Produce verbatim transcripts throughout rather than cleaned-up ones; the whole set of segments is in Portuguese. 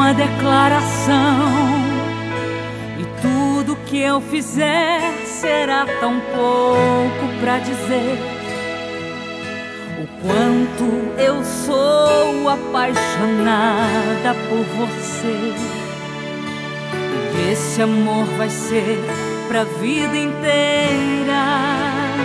uma declaração, e tudo que eu fizer será tão pouco pra dizer o quanto eu sou apaixonada por você. E esse amor vai ser pra vida inteira.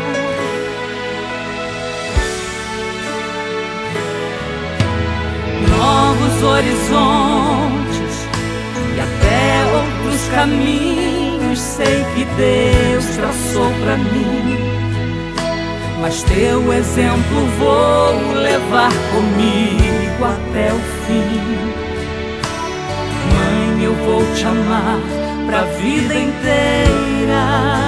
Novos horizontes e até outros caminhos sei que Deus traçou pra mim, mas teu exemplo vou levar comigo até o fim. Mãe, eu vou te amar pra vida inteira.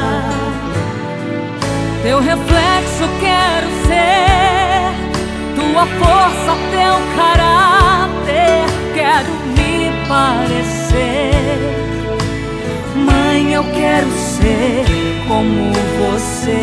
Teu reflexo quero ser, tua força, teu caráter, quero me parecer. Mãe, eu quero ser como você.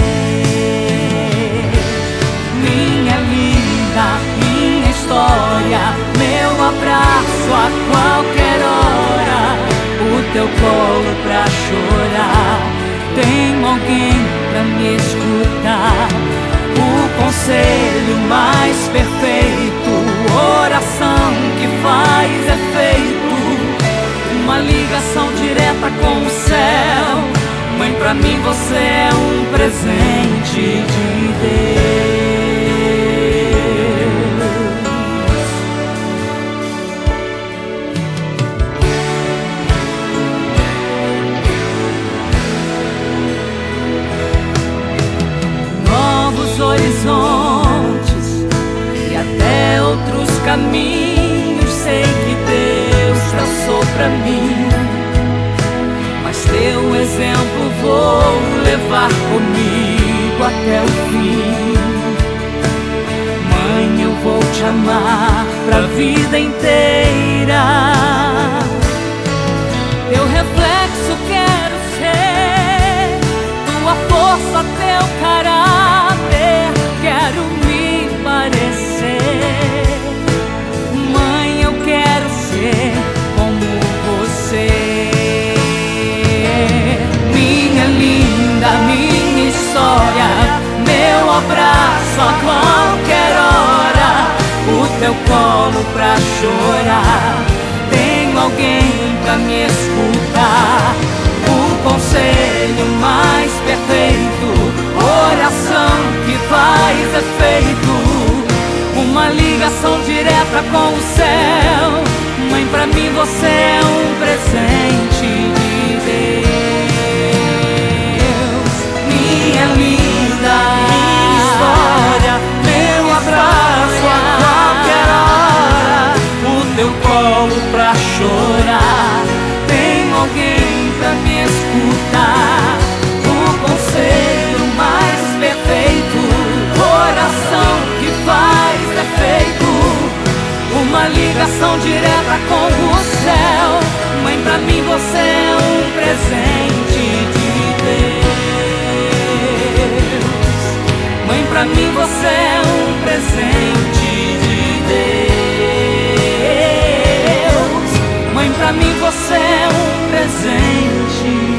Minha linda, minha história, meu abraço a qualquer hora, o teu colo pra chorar. Tenho alguém pra me escutar, o conselho mais perfeito, oração que faz efeito, uma ligação direta com o céu. Mãe, pra mim você é um presente de Deus. Novos horizontes e até outros caminhos sei que Deus traçou pra mim, mas teu exemplo vou levar comigo até o fim. Mãe, eu vou te amar pra vida inteira. Teu reflexo quero ser, tua força, teu caráter, quero me parecer. Mãe, eu quero ser como você. Minha linda, minha história, meu abraço a qualquer hora, o teu colo pra chorar. Tenho alguém pra me escutar, o conselho mais perfeito, oração que faz efeito, uma ligação direta com o céu. Mãe, pra mim você é um presente de Deus. Minha linda, minha história, meu abraço a qualquer hora, o teu colo pra chorar. Tenho alguém pra me escutar, o conselho mais perfeito, oração que faz efeito, uma ligação direta com o céu. Mãe, pra mim você é um presente de Deus. Mãe, pra mim você é um presente de Deus. Mãe, pra mim você é um presente.